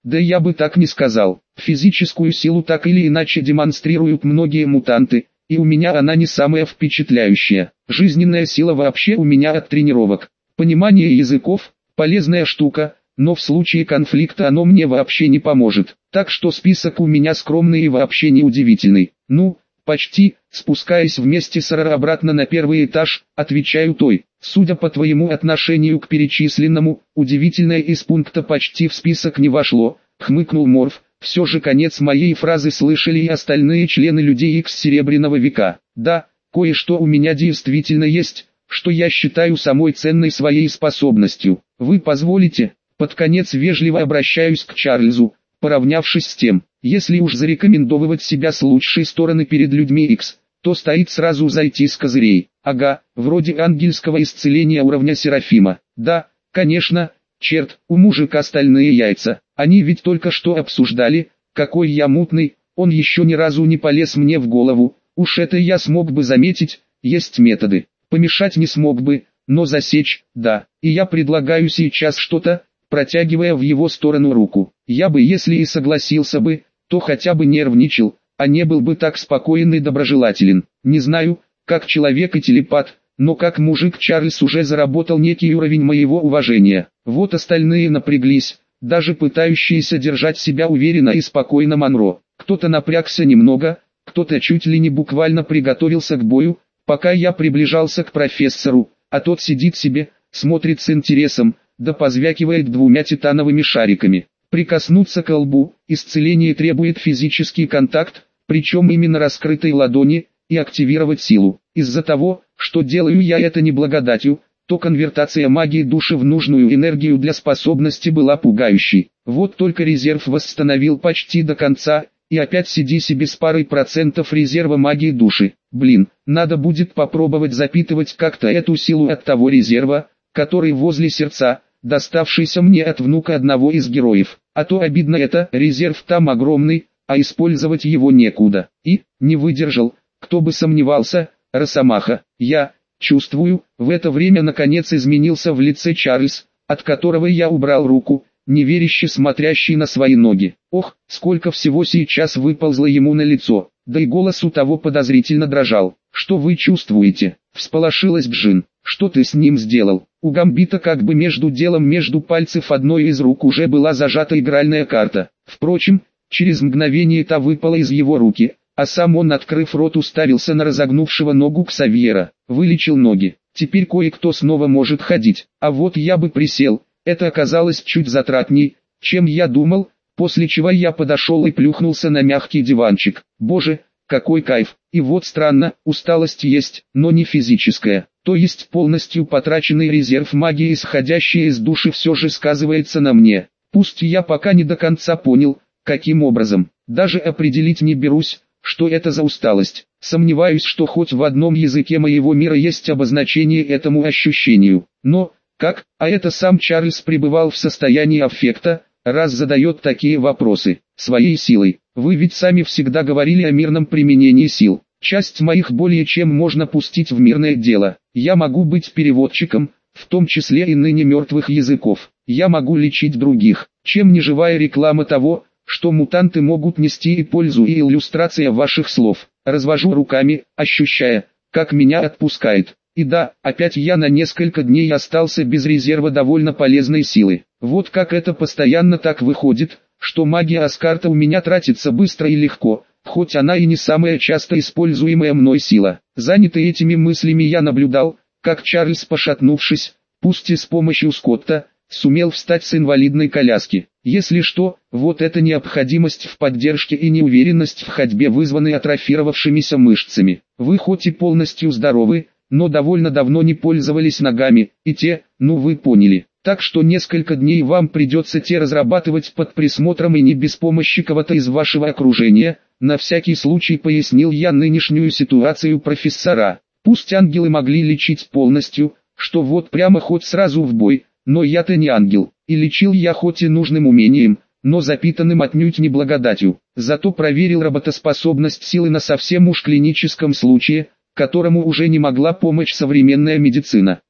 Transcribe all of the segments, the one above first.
Да я бы так не сказал. Физическую силу так или иначе демонстрируют многие мутанты, и у меня она не самая впечатляющая. Жизненная сила вообще у меня от тренировок. Понимание языков – полезная штука, но в случае конфликта оно мне вообще не поможет. Так что список у меня скромный и вообще не удивительный. Ну, почти, спускаясь вместе с Рара обратно на первый этаж, отвечаю той. Судя по твоему отношению к перечисленному, удивительное из пункта почти в список не вошло, хмыкнул Морф. Все же конец моей фразы слышали и остальные члены Людей Икс Серебряного века. Да, кое-что у меня действительно есть, что я считаю самой ценной своей способностью. Вы позволите? Под конец вежливо обращаюсь к Чарльзу, поравнявшись с тем, если уж зарекомендовывать себя с лучшей стороны перед людьми Икс, то стоит сразу зайти с козырей. Ага, вроде ангельского исцеления уровня Серафима. Да, конечно, черт, у мужика стальные яйца. Они ведь только что обсуждали, какой я мутный, он еще ни разу не полез мне в голову. Уж это я смог бы заметить, есть методы. Помешать не смог бы, но засечь, да. И я предлагаю сейчас что-то, протягивая в его сторону руку. Я бы, если и согласился бы, то хотя бы нервничал, а не был бы так спокоен и доброжелателен. Не знаю, как человек и телепат, но как мужик Чарльз уже заработал некий уровень моего уважения. Вот остальные напряглись, даже пытающиеся держать себя уверенно и спокойно Монро. Кто-то напрягся немного, кто-то чуть ли не буквально приготовился к бою, пока я приближался к профессору, а тот сидит себе, смотрит с интересом, да позвякивает двумя титановыми шариками. Прикоснуться к лбу, исцеление требует физический контакт, причем именно раскрытой ладони, и активировать силу. Из-за того, что делаю я это не благодатью, то конвертация магии души в нужную энергию для способности была пугающей. Вот только резерв восстановил почти до конца, и опять сиди себе с парой процентов резерва магии души. Блин, надо будет попробовать запитывать как-то эту силу от того резерва, который возле сердца, доставшийся мне от внука одного из героев. А то обидно это, резерв там огромный, а использовать его некуда. И, не выдержал, кто бы сомневался, Росомаха. Я чувствую, в это время наконец изменился в лице Чарльз, от которого я убрал руку, неверяще смотрящий на свои ноги. Ох, сколько всего сейчас выползло ему на лицо, да и голос у того подозрительно дрожал. Что вы чувствуете? Всполошилась Джин. Что ты с ним сделал? У Гамбита как бы между делом между пальцев одной из рук уже была зажата игральная карта. Впрочем, через мгновение та выпала из его руки, а сам он, открыв рот, уставился на разогнувшего ногу Ксавьера. Вылечил ноги. Теперь кое-кто снова может ходить. А вот я бы присел. Это оказалось чуть затратней, чем я думал, после чего я подошел и плюхнулся на мягкий диванчик. Боже, какой кайф. И вот странно, усталость есть, но не физическая. То есть полностью потраченный резерв магии, исходящий из души, все же сказывается на мне. Пусть я пока не до конца понял, каким образом. Даже определить не берусь, что это за усталость. Сомневаюсь, что хоть в одном языке моего мира есть обозначение этому ощущению. Но, как, а это сам Чарльз пребывал в состоянии аффекта, раз задает такие вопросы. Своей силой. Вы ведь сами всегда говорили о мирном применении сил. Часть моих более чем можно пустить в мирное дело. Я могу быть переводчиком, в том числе и ныне мертвых языков. Я могу лечить других. Чем не живая реклама того, что мутанты могут нести и пользу, и иллюстрация ваших слов. Развожу руками, ощущая, как меня отпускает. И да, опять я на несколько дней остался без резерва довольно полезной силы. Вот как это постоянно так выходит, что магия Аскарта у меня тратится быстро и легко, хоть она и не самая часто используемая мной сила. Занятый этими мыслями, я наблюдал, как Чарльз, пошатнувшись, пусть и с помощью Скотта, сумел встать с инвалидной коляски. Если что, вот эта необходимость в поддержке и неуверенность в ходьбе вызваны атрофировавшимися мышцами. Вы хоть и полностью здоровы, но довольно давно не пользовались ногами, и те, ну вы поняли. Так что несколько дней вам придется те разрабатывать под присмотром и не без помощи кого-то из вашего окружения. На всякий случай пояснил я нынешнюю ситуацию профессора. Пусть ангелы могли лечить полностью, что вот прямо хоть сразу в бой, но я-то не ангел, и лечил я хоть и нужным умением, но запитанным отнюдь не благодатью. Зато проверил работоспособность силы на совсем уж клиническом случае, которому уже не могла помочь современная медицина.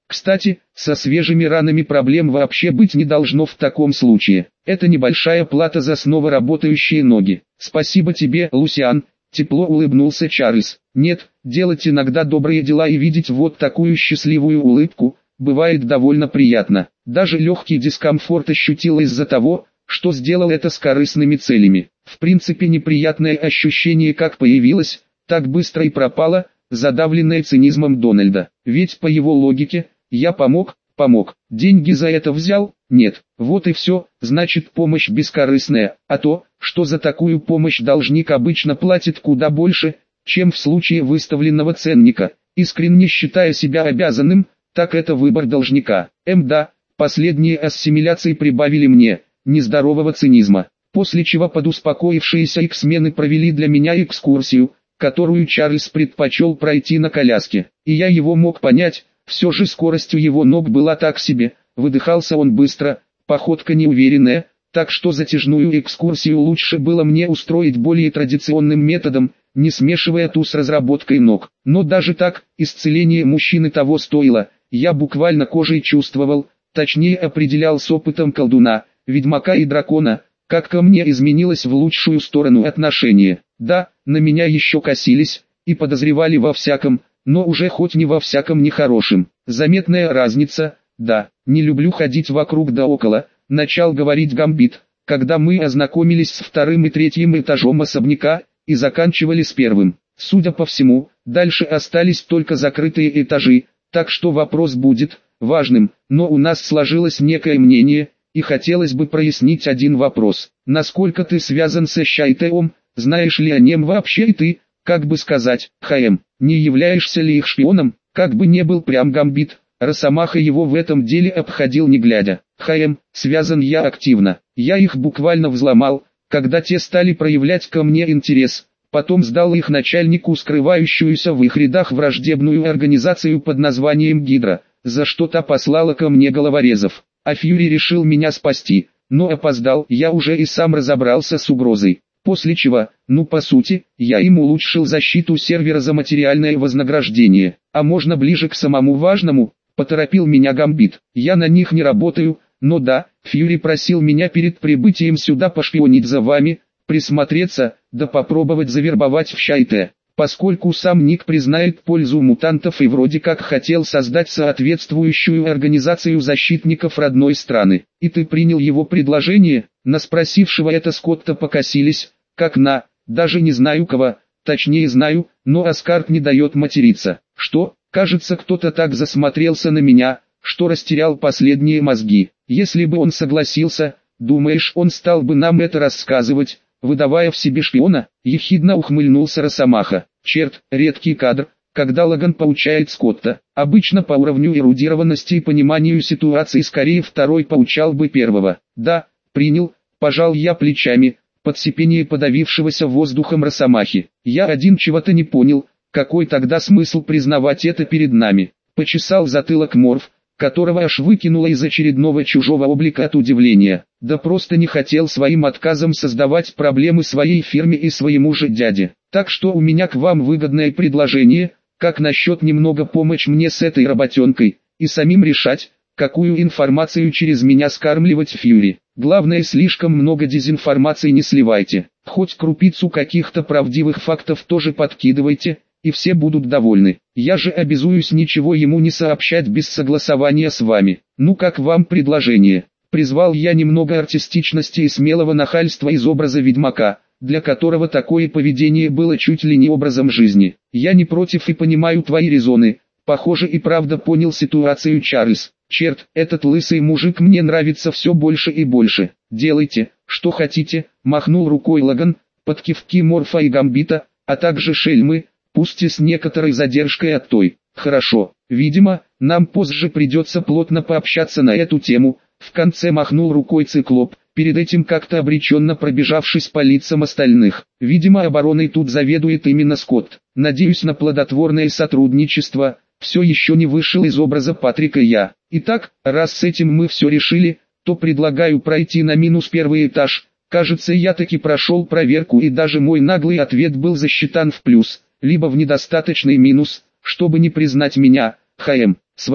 Кстати, со свежими ранами проблем вообще быть не должно в таком случае. Это небольшая плата за снова работающие ноги. Спасибо тебе, Лусиан, тепло улыбнулся Чарльз. Нет, делать иногда добрые дела и видеть вот такую счастливую улыбку, бывает довольно приятно. Даже легкий дискомфорт ощутил из-за того, что сделал это с корыстными целями. В принципе, неприятное ощущение как появилось, так быстро и пропало, задавленное цинизмом Дональда. Ведь по его логике, я помог. Деньги за это взял? Нет. Вот и все, значит помощь бескорыстная, а то, что за такую помощь должник обычно платит куда больше, чем в случае выставленного ценника, искренне считая себя обязанным, так это выбор должника. Да, последние ассимиляции прибавили мне нездорового цинизма, после чего подуспокоившиеся иксмены провели для меня экскурсию, которую Чарльз предпочел пройти на коляске, и я его мог понять, все же скорость у его ног была так себе, выдыхался он быстро, походка неуверенная, так что затяжную экскурсию лучше было мне устроить более традиционным методом, не смешивая ту с разработкой ног. Но даже так, исцеление мужчины того стоило, я буквально кожей чувствовал, точнее определял с опытом колдуна, ведьмака и дракона, как ко мне изменилось в лучшую сторону отношение. Да, на меня еще косились, и подозревали во всяком, но уже хоть не во всяком нехорошем. Заметная разница, да, не люблю ходить вокруг да около, начал говорить Гамбит, когда мы ознакомились с вторым и третьим этажом особняка, и заканчивали с первым. Судя по всему, дальше остались только закрытые этажи, так что вопрос будет важным, но у нас сложилось некое мнение, и хотелось бы прояснить один вопрос. Насколько ты связан со Щайтеом, знаешь ли о нем вообще и ты, как бы сказать, не являешься ли их шпионом, как бы не был прям Гамбит, Росомаха его в этом деле обходил не глядя. Связан я активно, я их буквально взломал, когда те стали проявлять ко мне интерес, потом сдал их начальнику скрывающуюся в их рядах враждебную организацию под названием Гидра, за что-то послала ко мне головорезов, а Фьюри решил меня спасти, но опоздал, я уже и сам разобрался с угрозой. После чего, по сути, я им улучшил защиту сервера за материальное вознаграждение. А можно ближе к самому важному, поторопил меня Гамбит. Я на них не работаю, но да, Фьюри просил меня перед прибытием сюда пошпионить за вами, присмотреться, да попробовать завербовать в Щайте. Поскольку сам Ник признает пользу мутантов и вроде как хотел создать соответствующую организацию защитников родной страны. И ты принял его предложение? На спросившего это Скотта покосились, как на, даже не знаю кого, точнее знаю, но Аскарт не дает материться. Что, кажется кто-то так засмотрелся на меня, что растерял последние мозги. Если бы он согласился, думаешь он стал бы нам это рассказывать, выдавая в себе шпиона? Ехидно ухмыльнулся Росомаха. Черт, редкий кадр, когда Логан поучает Скотта. Обычно по уровню эрудированности и пониманию ситуации скорее второй поучал бы первого. Да, принял, пожал я плечами, под сипение подавившегося воздухом Росомахи. Я один чего-то не понял, какой тогда смысл признавать это перед нами. Почесал затылок Морф, которого аж выкинуло из очередного чужого облика от удивления. Да просто не хотел своим отказом создавать проблемы своей фирме и своему же дяде. Так что у меня к вам выгодное предложение, как насчет немного помочь мне с этой работенкой, и самим решать, какую информацию через меня скармливать Фьюри. Главное, слишком много дезинформации не сливайте, хоть крупицу каких-то правдивых фактов тоже подкидывайте, и все будут довольны. Я же обязуюсь ничего ему не сообщать без согласования с вами. Как вам предложение? Призвал я немного артистичности и смелого нахальства из образа ведьмака, для которого такое поведение было чуть ли не образом жизни. Я не против и понимаю твои резоны. Похоже и правда понял ситуацию Чарльз. Черт, этот лысый мужик мне нравится все больше и больше. Делайте, что хотите, махнул рукой Логан, под кивки Морфа и Гамбита, а также Шельмы, пусть и с некоторой задержкой от той. Хорошо, видимо, нам позже придется плотно пообщаться на эту тему. В конце махнул рукой Циклоп, перед этим как-то обреченно пробежавшись по лицам остальных. Видимо, обороной тут заведует именно Скотт. Надеюсь на плодотворное сотрудничество. Все еще не вышел из образа Патрика я. Итак, раз с этим мы все решили, то предлагаю пройти на -1 этаж. Кажется, я таки прошел проверку и даже мой наглый ответ был засчитан в плюс, либо в недостаточный минус, чтобы не признать меня, своим.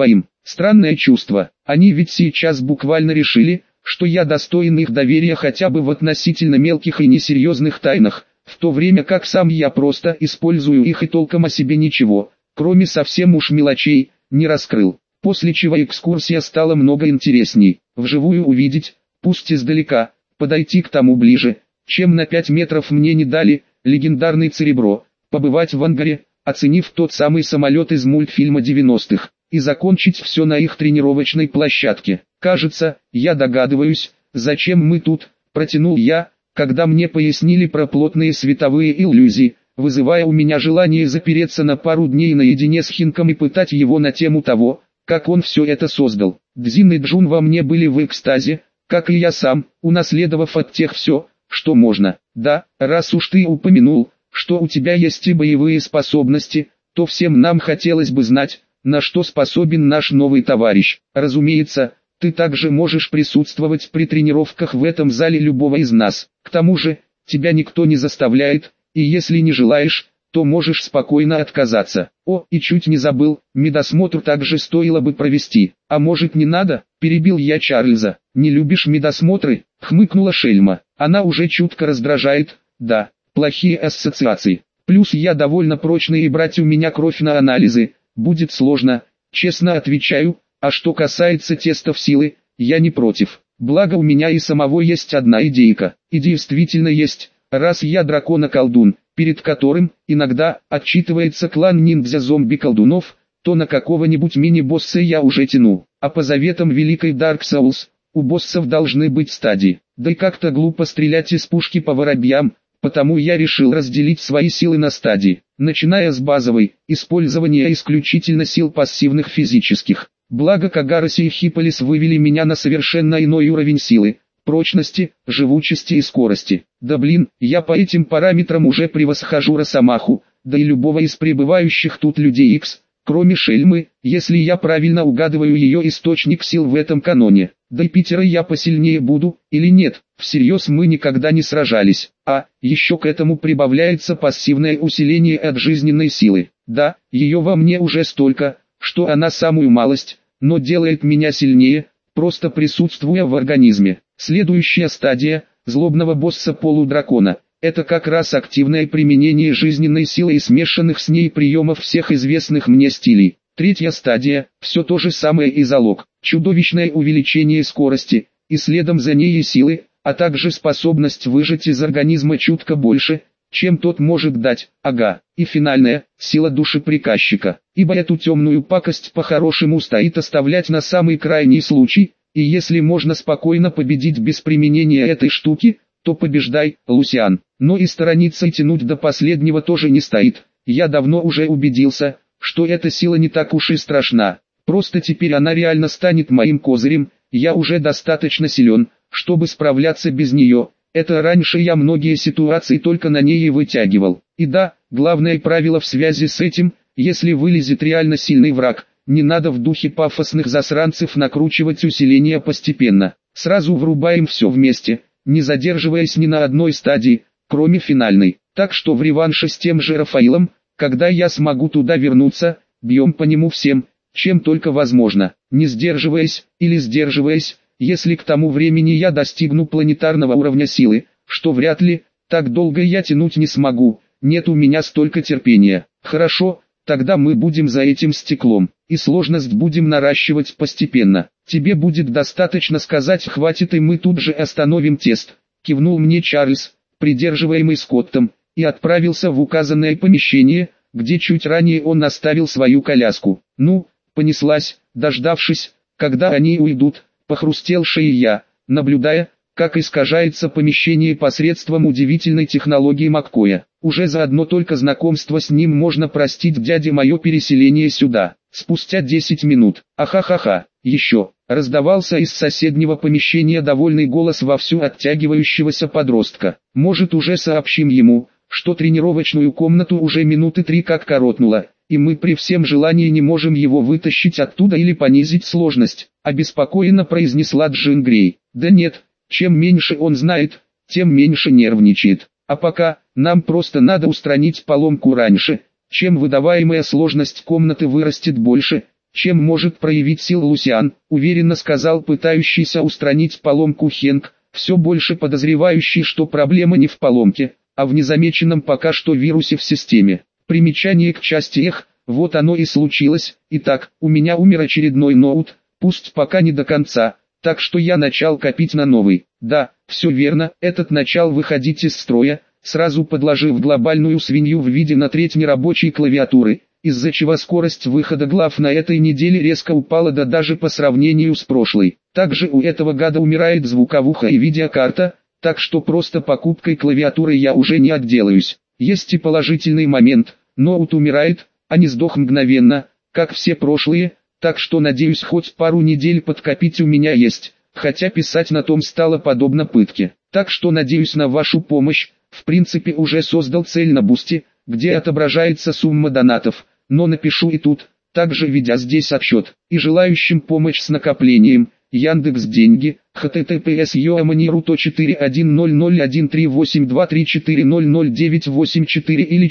Странное чувство. Они ведь сейчас буквально решили, что я достоин их доверия хотя бы в относительно мелких и несерьезных тайнах, в то время как сам я просто использую их и толком о себе ничего, кроме совсем уж мелочей, не раскрыл. После чего экскурсия стала много интересней. Вживую увидеть, пусть издалека, подойти к тому ближе, чем на 5 метров мне не дали, легендарный Церебро, побывать в ангаре, оценив тот самый самолет из мультфильма 90-х, и закончить все на их тренировочной площадке. Кажется, я догадываюсь, зачем мы тут, протянул я, когда мне пояснили про плотные световые иллюзии, вызывая у меня желание запереться на пару дней наедине с Хинком и пытать его на тему того, как он все это создал. Дзин и Джун во мне были в экстазе, как и я сам, унаследовав от тех все, что можно. Да, раз уж ты упомянул, что у тебя есть и боевые способности, то всем нам хотелось бы знать, на что способен наш новый товарищ. Разумеется, ты также можешь присутствовать при тренировках в этом зале любого из нас. К тому же, тебя никто не заставляет, и если не желаешь, то можешь спокойно отказаться. О, и чуть не забыл, медосмотр также стоило бы провести. А может не надо? Перебил я Чарльза. Не любишь медосмотры? Хмыкнула Шельма. Она уже чутко раздражает. Да, плохие ассоциации. Плюс я довольно прочный и брать у меня кровь на анализы будет сложно, честно отвечаю. А что касается тестов силы, я не против. Благо у меня и самого есть одна идейка. И действительно есть, раз я дракона-колдун, перед которым иногда отчитывается клан ниндзя-зомби-колдунов, то на какого-нибудь мини-босса я уже тяну. А по заветам великой Dark Souls, у боссов должны быть стадии. Да и как-то глупо стрелять из пушки по воробьям, потому я решил разделить свои силы на стадии, начиная с базовой, использования исключительно сил пассивных физических. Благо Кагароси и Хиполис вывели меня на совершенно иной уровень силы, прочности, живучести и скорости. Да блин, я по этим параметрам уже превосхожу Росомаху, да и любого из пребывающих тут людей X, кроме Шельмы, если я правильно угадываю ее источник сил в этом каноне. Да и Питера я посильнее буду, или нет, всерьез мы никогда не сражались. А, еще к этому прибавляется пассивное усиление от жизненной силы. Да, ее во мне уже столько, что она самую малость, но делает меня сильнее, просто присутствуя в организме. Следующая стадия, злобного босса-полудракона, это как раз активное применение жизненной силы и смешанных с ней приемов всех известных мне стилей. Третья стадия, все то же самое и залог, чудовищное увеличение скорости, и следом за ней и силы, а также способность выжать из организма чутко больше, чем тот может дать, ага, и финальная, сила души приказчика, ибо эту темную пакость по-хорошему стоит оставлять на самый крайний случай, и если можно спокойно победить без применения этой штуки, то побеждай, Лусиан, но и сторониться и тянуть до последнего тоже не стоит. Я давно уже убедился, что эта сила не так уж и страшна, просто теперь она реально станет моим козырем, я уже достаточно силен, чтобы справляться без нее. Это раньше я многие ситуации только на ней и вытягивал. И да, главное правило в связи с этим, если вылезет реально сильный враг, не надо в духе пафосных засранцев накручивать усиление постепенно. Сразу врубаем все вместе, не задерживаясь ни на одной стадии, кроме финальной. Так что в реванше с тем же Рафаилом, когда я смогу туда вернуться, бьем по нему всем, чем только возможно, не сдерживаясь, или сдерживаясь, если к тому времени я достигну планетарного уровня силы, что вряд ли, так долго я тянуть не смогу, нет у меня столько терпения. Хорошо, тогда мы будем за этим стеклом, и сложность будем наращивать постепенно. Тебе будет достаточно сказать «хватит» и мы тут же остановим тест, кивнул мне Чарльз, придерживаемый Скоттом, и отправился в указанное помещение, где чуть ранее он оставил свою коляску. Ну, понеслась, дождавшись, когда они уйдут, похрустел шеей я, наблюдая, как искажается помещение посредством удивительной технологии Маккоя. Уже за одно только знакомство с ним можно простить дяде мое переселение сюда. Спустя 10 минут, ахахаха, еще, раздавался из соседнего помещения довольный голос вовсю оттягивающегося подростка. Может уже сообщим ему, что тренировочную комнату уже минуты 3 как коротнуло, и мы при всем желании не можем его вытащить оттуда или понизить сложность, обеспокоенно произнесла Джин Грей. Да нет, чем меньше он знает, тем меньше нервничает. А пока, нам просто надо устранить поломку раньше, чем выдаваемая сложность комнаты вырастет больше, чем может проявить силу Лусиан, уверенно сказал пытающийся устранить поломку Хенк, все больше подозревающий, что проблема не в поломке, а в незамеченном пока что вирусе в системе. Примечание к части «Эх», вот оно и случилось. Итак, у меня умер очередной ноут, пусть пока не до конца, так что я начал копить на новый. Да, все верно, этот начал выходить из строя, сразу подложив глобальную свинью в виде на треть нерабочей клавиатуры, из-за чего скорость выхода глав на этой неделе резко упала даже по сравнению с прошлой. Также у этого гада умирает звуковуха и видеокарта, так что просто покупкой клавиатуры я уже не отделаюсь. Есть и положительный момент, ноут умирает, а не сдох мгновенно, как все прошлые, так что надеюсь хоть пару недель подкопить у меня есть, хотя писать на том стало подобно пытке. Так что надеюсь на вашу помощь, в принципе уже создал цель на Бусти, где отображается сумма донатов, но напишу и тут, также ведя здесь отсчет, и желающим помощь с накоплением, Яндекс Деньги, https://yo-141013823400984 или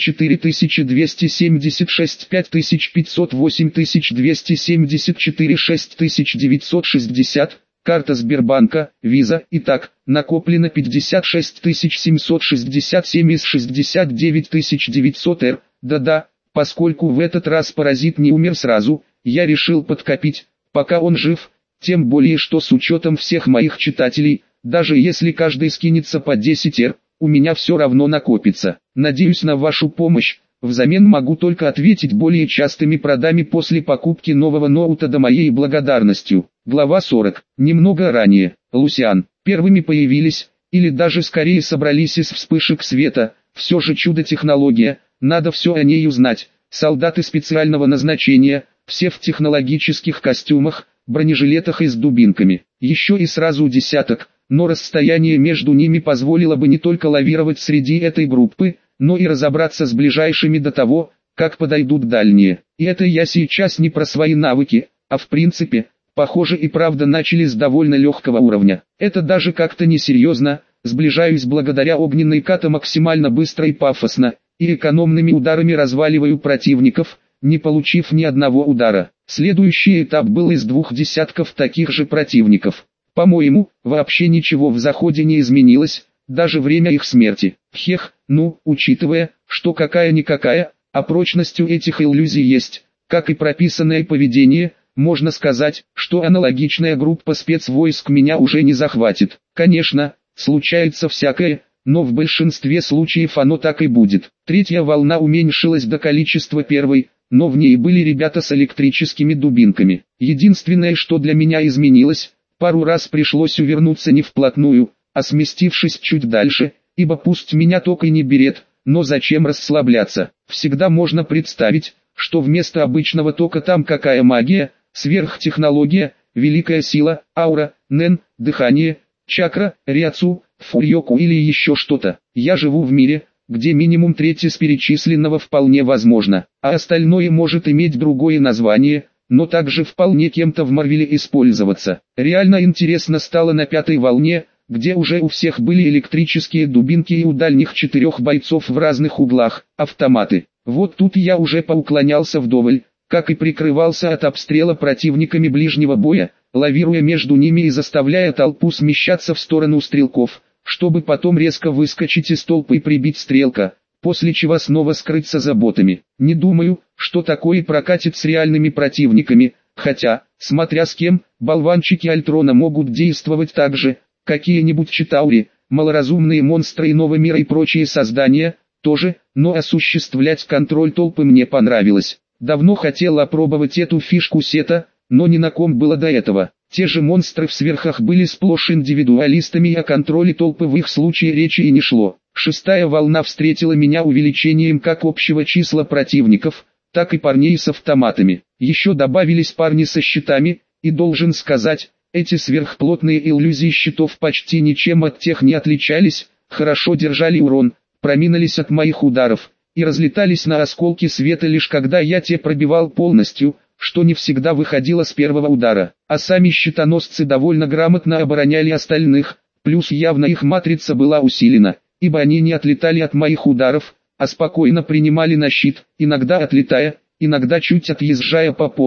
4276 5500 8274 6960, карта Сбербанка, Виза. Итак, накоплено 56 767 из 69 900 Р. Да-да, поскольку в этот раз паразит не умер сразу, я решил подкопить, пока он жив. Тем более, что с учетом всех моих читателей, даже если каждый скинется по 10 Р, у меня все равно накопится. Надеюсь на вашу помощь, взамен могу только ответить более частыми продами после покупки нового ноута до моей благодарностью. Глава 40. Немного ранее, Лусиан, первыми появились, или даже скорее собрались из вспышек света, все же чудо-технология, надо все о ней узнать. Солдаты специального назначения, все в технологических костюмах, бронежилетах и с дубинками, еще и сразу десяток, но расстояние между ними позволило бы не только лавировать среди этой группы, но и разобраться с ближайшими до того, как подойдут дальние. И это я сейчас не про свои навыки, а в принципе, похоже и правда начали с довольно легкого уровня. Это даже как-то несерьезно, сближаюсь благодаря огненной ката максимально быстро и пафосно, и экономными ударами разваливаю противников, не получив ни одного удара. Следующий этап был из 2 десятков таких же противников. По-моему, вообще ничего в заходе не изменилось, даже время их смерти. Хех, ну, учитывая, что какая-никакая, а прочность у этих иллюзий есть, как и прописанное поведение, можно сказать, что аналогичная группа спецвойск меня уже не захватит. Конечно, случается всякое, но в большинстве случаев оно так и будет. Третья волна уменьшилась до количества первой, но в ней были ребята с электрическими дубинками. Единственное, что для меня изменилось, пару раз пришлось увернуться не вплотную, а сместившись чуть дальше, ибо пусть меня токой не берет, но зачем расслабляться. Всегда можно представить, что вместо обычного тока там какая магия, сверхтехнология, великая сила, аура, нен, дыхание, чакра, ряцу, фурьоку или еще что-то. Я живу в мире, где минимум треть из перечисленного вполне возможно, а остальное может иметь другое название, но также вполне кем-то в Марвеле использоваться. Реально интересно стало на 5-й волне, где уже у всех были электрические дубинки и у дальних 4 бойцов в разных углах, автоматы. Вот тут я уже поуклонялся вдоволь, как и прикрывался от обстрела противниками ближнего боя, лавируя между ними и заставляя толпу смещаться в сторону стрелков, чтобы потом резко выскочить из толпы и прибить стрелка, после чего снова скрыться за ботами. Не думаю, что такое прокатит с реальными противниками, хотя, смотря с кем, болванчики Альтрона могут действовать так же, какие-нибудь Читаури, малоразумные монстры иного мира и прочие создания, тоже, но осуществлять контроль толпы мне понравилось. Давно хотел опробовать эту фишку сета, но ни на ком было до этого. Те же монстры в сверхах были сплошь индивидуалистами, и о контроле толпы в их случае речи и не шло. 6-я волна встретила меня увеличением как общего числа противников, так и парней с автоматами. Еще добавились парни со щитами, и должен сказать, эти сверхплотные иллюзии щитов почти ничем от тех не отличались, хорошо держали урон, проминулись от моих ударов, и разлетались на осколки света лишь когда я те пробивал полностью, что не всегда выходило с первого удара, а сами щитоносцы довольно грамотно обороняли остальных, плюс явно их матрица была усилена, ибо они не отлетали от моих ударов, а спокойно принимали на щит, иногда отлетая, иногда чуть отъезжая по полу,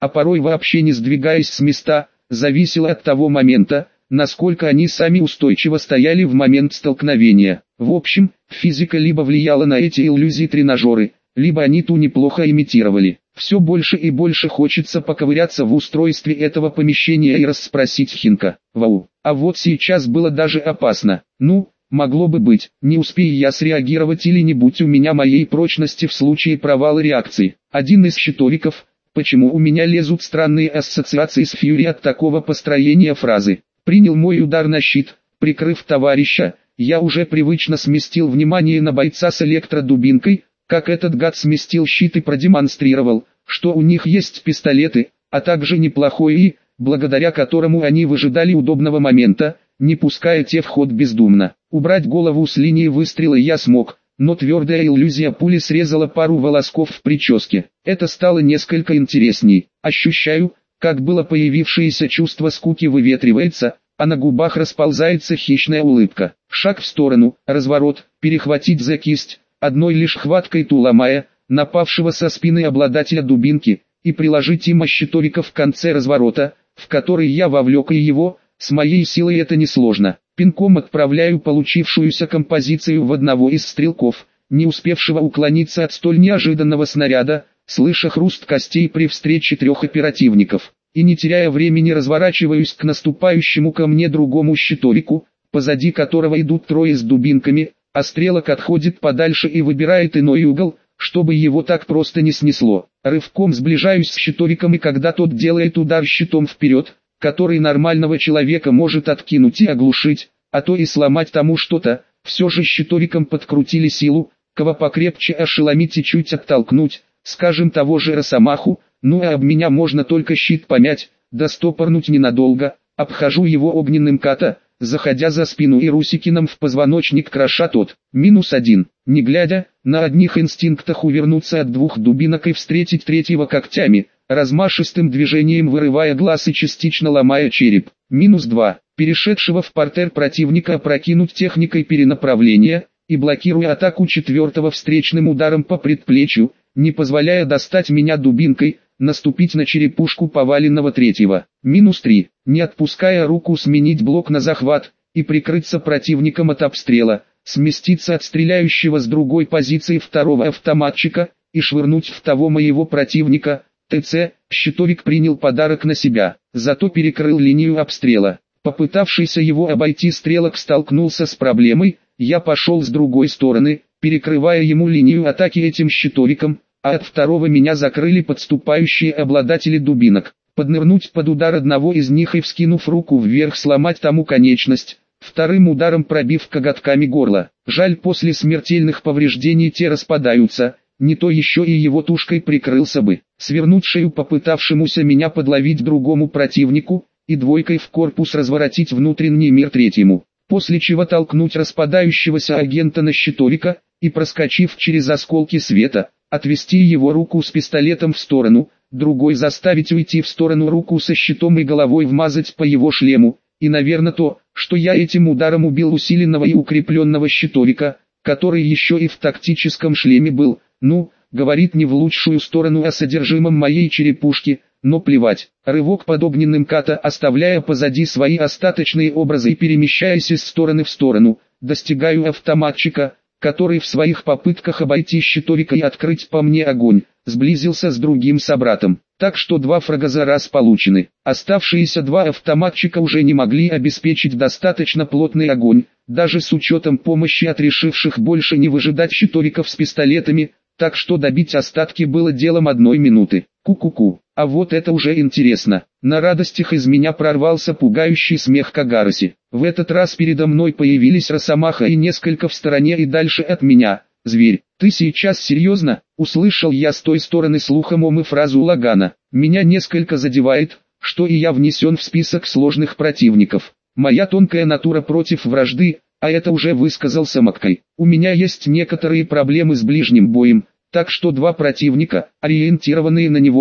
а порой вообще не сдвигаясь с места, зависело от того момента, насколько они сами устойчиво стояли в момент столкновения. В общем, физика либо влияла на эти иллюзии тренажеры, либо они ту неплохо имитировали. Все больше и больше хочется поковыряться в устройстве этого помещения и расспросить Хинка. Вау, а вот сейчас было даже опасно. Ну, могло бы быть, не успею я среагировать или не будь у меня моей прочности в случае провала реакции. Один из щитовиков, почему у меня лезут странные ассоциации с Фьюри от такого построения фразы. Принял мой удар на щит, прикрыв товарища, я уже привычно сместил внимание на бойца с электродубинкой, как этот гад сместил щит и продемонстрировал, что у них есть пистолеты, а также неплохой и, благодаря которому они выжидали удобного момента, не пуская те в ход бездумно. Убрать голову с линии выстрела я смог, но твердая иллюзия пули срезала пару волосков в прическе. Это стало несколько интересней. Ощущаю, как было появившееся чувство скуки выветривается, а на губах расползается хищная улыбка. Шаг в сторону, разворот, перехватить за кисть, одной лишь хваткой ту ломая, напавшего со спины обладателя дубинки, и приложить им щитовика в конце разворота, в который я вовлек и его, с моей силой это несложно. Пинком отправляю получившуюся композицию в одного из стрелков, не успевшего уклониться от столь неожиданного снаряда, слыша хруст костей при встрече трех оперативников. И не теряя времени разворачиваюсь к наступающему ко мне другому щитовику, позади которого идут трое с дубинками, а стрелок отходит подальше и выбирает иной угол, чтобы его так просто не снесло. Рывком сближаюсь с щитовиком, и когда тот делает удар щитом вперед, который нормального человека может откинуть и оглушить, а то и сломать тому что-то, все же щитовиком подкрутили силу, кого покрепче ошеломить и чуть оттолкнуть, скажем того же Росомаху, ну а об меня можно только щит помять, да стопорнуть ненадолго. Обхожу его огненным ката, заходя за спину и Русикиным в позвоночник кроша тот. -1. Не глядя, на одних инстинктах увернуться от двух дубинок и встретить третьего когтями, размашистым движением вырывая глаз и частично ломая череп. -2. Перешедшего в партер противника опрокинуть техникой перенаправления, и блокируя атаку четвертого встречным ударом по предплечью, не позволяя достать меня дубинкой, наступить на черепушку поваленного третьего. -3. Не отпуская руку сменить блок на захват, и прикрыться противником от обстрела, сместиться от стреляющего с другой позиции второго автоматчика, и швырнуть в того моего противника. ТЦ, щитовик принял подарок на себя, зато перекрыл линию обстрела. Попытавшийся его обойти стрелок столкнулся с проблемой, я пошел с другой стороны, перекрывая ему линию атаки этим щитовиком, а от второго меня закрыли подступающие обладатели дубинок. Поднырнуть под удар одного из них и, вскинув руку вверх, сломать тому конечность, вторым ударом пробив коготками горло. Жаль, после смертельных повреждений те распадаются, не то еще и его тушкой прикрылся бы. Свернуть шею попытавшемуся меня подловить другому противнику, и двойкой в корпус разворотить внутренний мир третьему. После чего толкнуть распадающегося агента на щитовика, и, проскочив через осколки света, отвести его руку с пистолетом в сторону, другой заставить уйти в сторону руку со щитом и головой вмазать по его шлему, и, наверное, то, что я этим ударом убил усиленного и укрепленного щитовика, который еще и в тактическом шлеме был, говорит не в лучшую сторону о содержимом моей черепушки, но плевать. Рывок под огненным ката, оставляя позади свои остаточные образы и перемещаясь из стороны в сторону, достигаю автоматчика, который в своих попытках обойти щитовика и открыть по мне огонь, сблизился с другим собратом. Так что 2 фрага за раз получены. Оставшиеся 2 автоматчика уже не могли обеспечить достаточно плотный огонь, даже с учетом помощи от решивших больше не выжидать щитовиков с пистолетами, так что добить остатки было делом 1 минуты. Ку-ку-ку. А вот это уже интересно. На радостях из меня прорвался пугающий смех Кагароси. В этот раз передо мной появились Росомаха и несколько в стороне и дальше от меня. «Зверь, ты сейчас серьезно?» Услышал я с той стороны слухом ом и фразу Лагана. Меня несколько задевает, что и я внесен в список сложных противников. Моя тонкая натура против вражды, а это уже высказался Маккай. У меня есть некоторые проблемы с ближним боем, так что 2 противника, ориентированные на него,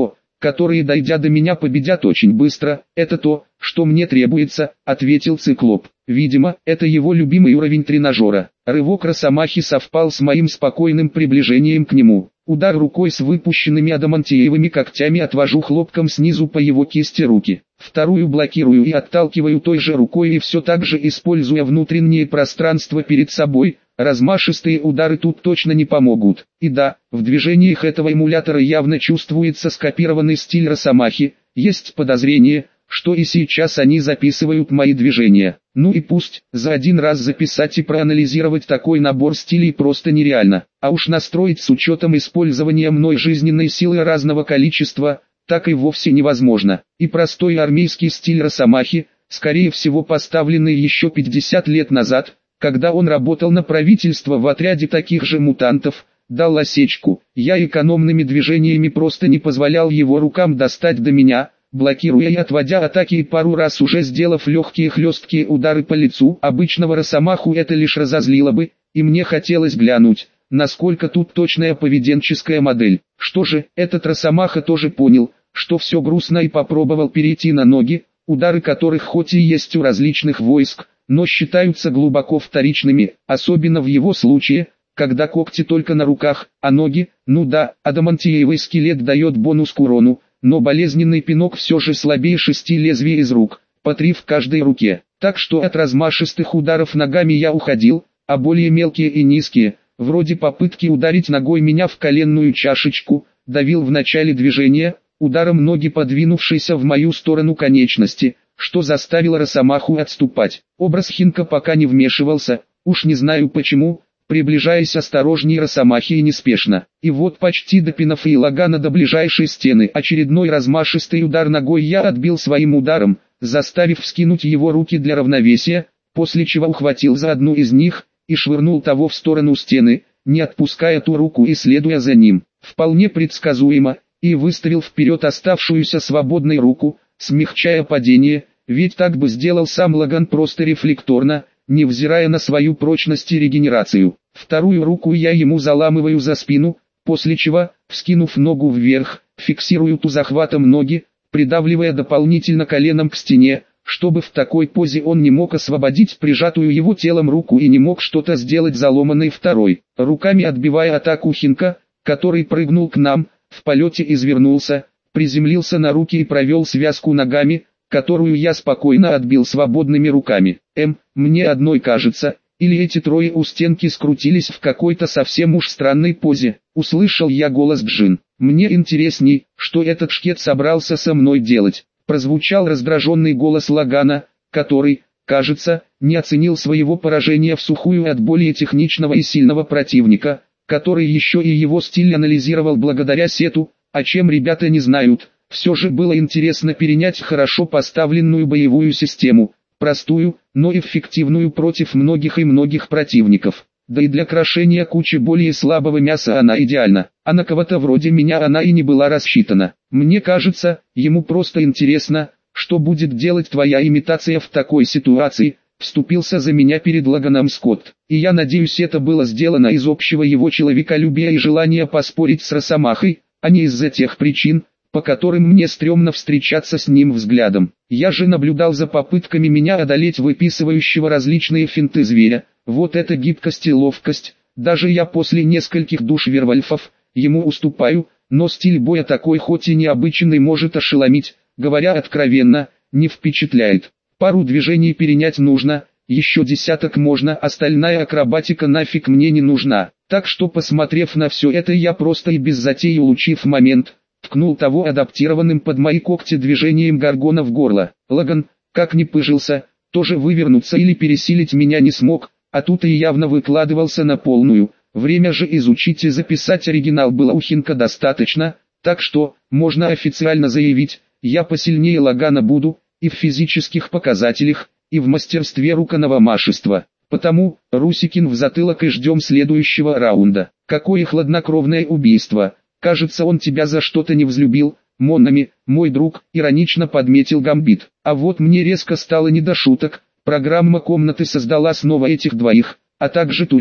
которые, дойдя до меня, победят очень быстро. Это то, что мне требуется, ответил Циклоп. Видимо, это его любимый уровень тренажера. Рывок Росомахи совпал с моим спокойным приближением к нему. Удар рукой с выпущенными адамантиевыми когтями, отвожу хлопком снизу по его кисти руки. Вторую блокирую и отталкиваю той же рукой, и все так же, используя внутреннее пространство перед собой. Размашистые удары тут точно не помогут. И да, в движениях этого эмулятора явно чувствуется скопированный стиль Росомахи. Есть подозрение, что и сейчас они записывают мои движения. Ну и пусть, за один раз записать и проанализировать такой набор стилей просто нереально. А уж настроить с учетом использования мной жизненной силы разного количества, так и вовсе невозможно. И простой армейский стиль Росомахи, скорее всего поставленный еще 50 лет назад, когда он работал на правительство в отряде таких же мутантов, дал осечку. Я экономными движениями просто не позволял его рукам достать до меня, блокируя и отводя атаки, и пару раз уже сделав легкие хлесткие удары по лицу. Обычного Росомаху это лишь разозлило бы, и мне хотелось глянуть, насколько тут точная поведенческая модель. Что же, этот Росомаха тоже понял, что все грустно, и попробовал перейти на ноги, удары которых хоть и есть у различных войск, но считаются глубоко вторичными, особенно в его случае, когда когти только на руках, а ноги, ну да, адамантиевый скелет дает бонус к урону, но болезненный пинок все же слабее 6 лезвий из рук, по 3 в каждой руке. Так что от размашистых ударов ногами я уходил, а более мелкие и низкие, вроде попытки ударить ногой меня в коленную чашечку, давил в начале движения, ударом ноги подвинувшейся в мою сторону конечности, что заставило Росомаху отступать. Образ Хинка пока не вмешивался, уж не знаю почему, приближаясь осторожней Росомахи и неспешно. И вот почти допинав и Лагана до ближайшей стены, очередной размашистый удар ногой я отбил своим ударом, заставив вскинуть его руки для равновесия, после чего ухватил за одну из них и швырнул того в сторону стены, не отпуская ту руку и следуя за ним. Вполне предсказуемо, и выставил вперед оставшуюся свободной руку, смягчая падение, ведь так бы сделал сам Лаган просто рефлекторно, невзирая на свою прочность и регенерацию. Вторую руку я ему заламываю за спину, после чего, вскинув ногу вверх, фиксирую ту захватом ноги, придавливая дополнительно коленом к стене, чтобы в такой позе он не мог освободить прижатую его телом руку и не мог что-то сделать заломанной второй. Руками отбивая атаку Хинка, который прыгнул к нам, в полете извернулся, приземлился на руки и провел связку ногами, которую я спокойно отбил свободными руками. Мне одной кажется, или эти трое у стенки скрутились в какой-то совсем уж странной позе. Услышал я голос Джин. Мне интересней, что этот шкет собрался со мной делать. Прозвучал раздраженный голос Лагана, который, кажется, не оценил своего поражения всухую от более техничного и сильного противника, который еще и его стиль анализировал благодаря сету, о чем ребята не знают. Все же было интересно перенять хорошо поставленную боевую систему, простую, но эффективную против многих и многих противников. Да и для крошения кучи более слабого мяса она идеальна, а на кого-то вроде меня она и не была рассчитана. Мне кажется, ему просто интересно, что будет делать твоя имитация в такой ситуации. Вступился за меня перед Лаганом Скотт, и я надеюсь, это было сделано из общего его человеколюбия и желания поспорить с Росомахой, а не из-за тех причин, по которым мне стрёмно встречаться с ним взглядом. Я же наблюдал за попытками меня одолеть выписывающего различные финты зверя. Вот эта гибкость и ловкость, даже я после нескольких душ Вервольфов, ему уступаю, но стиль боя такой хоть и необычный может ошеломить, говоря откровенно, не впечатляет. Пару движений перенять нужно, еще десяток можно, остальная акробатика нафиг мне не нужна. Так что, посмотрев на все это, я просто и без затей, улучив момент, ткнул того адаптированным под мои когти движением горгона в горло. Лаган, как ни пыжился, тоже вывернуться или пересилить меня не смог, а тут и явно выкладывался на полную. Время же изучить и записать оригинал было у Хинка достаточно, так что, можно официально заявить, я посильнее Лагана буду, и в физических показателях, и в мастерстве руконого машества. Потому, Русикин в затылок и ждем следующего раунда. Какое хладнокровное убийство. Кажется, он тебя за что-то не взлюбил, Монами, мой друг, иронично подметил Гамбит. А вот мне резко стало не до шуток. Программа комнаты создала снова этих двоих, а также турели,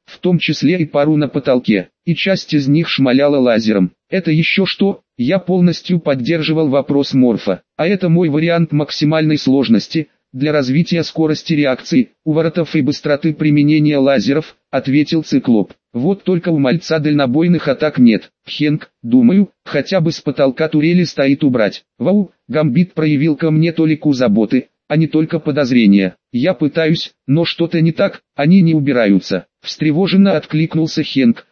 в том числе и пару на потолке, и часть из них шмаляла лазером. Это еще что? Я полностью поддерживал вопрос Морфа. А это мой вариант максимальной сложности для развития скорости реакции, уворотов и быстроты применения лазеров, ответил Циклоп. Вот только у мальца дальнобойных атак нет. Хенк, думаю, хотя бы с потолка турели стоит убрать. Вау, Гамбит проявил ко мне толику заботы, а не только подозрения. Я пытаюсь, но что-то не так, они не убираются. Встревоженно откликнулся Хенк.